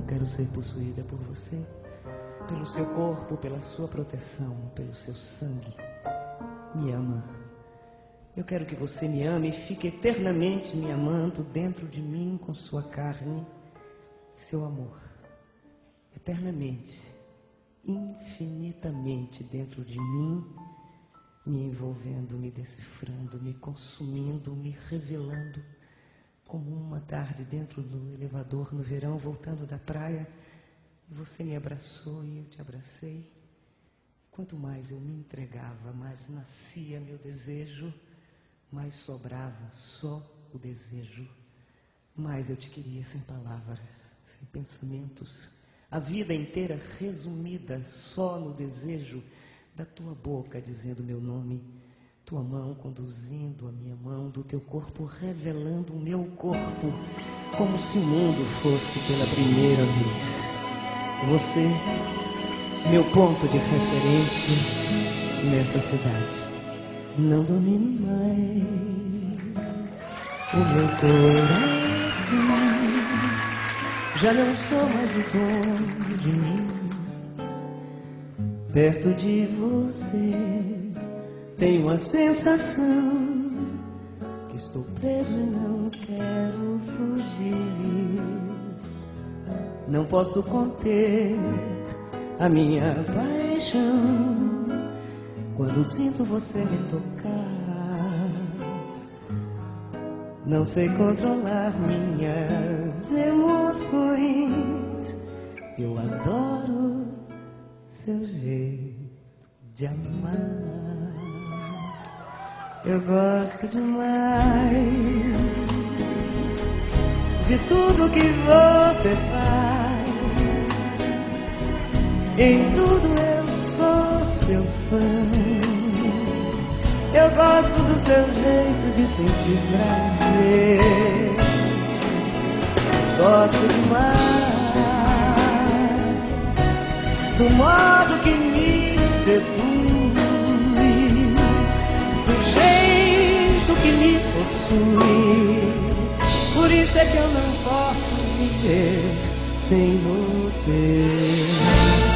quero ser possuída por você, pelo seu corpo, pela sua proteção, pelo seu sangue. Me ama. Eu quero que você me ame e fique eternamente me amando dentro de mim com sua carne e seu amor. Eternamente, infinitamente dentro de mim, me envolvendo, me decifrando, me consumindo, me revelando, como uma tarde dentro do elevador no verão, voltando da praia. Você me abraçou e eu te abracei. Quanto mais eu me entregava, mais nascia meu desejo, mais sobrava só o desejo. Mais eu te queria sem palavras, sem pensamentos, a vida inteira resumida só no desejo da tua boca dizendo meu nome, tua mão conduzindo a minha mão, do teu corpo revelando o meu corpo, como se o mundo fosse pela primeira vez. Você, meu ponto de referência nessa cidade. Não domine mais o meu coração. Já não sou mais o dono de mim. Perto de você tenho a sensação que estou preso e não quero fugir. Não posso conter a minha paixão quando sinto você me tocar. Não sei controlar minhas emoções. Eu adoro seu jeito de amar. Eu gosto demais de tudo que você faz. Em tudo eu sou seu fã. Eu gosto do seu jeito de sentir prazer. Gosto demais do modo que me seduz, do jeito que me possui. Por isso é que eu não posso viver sem você.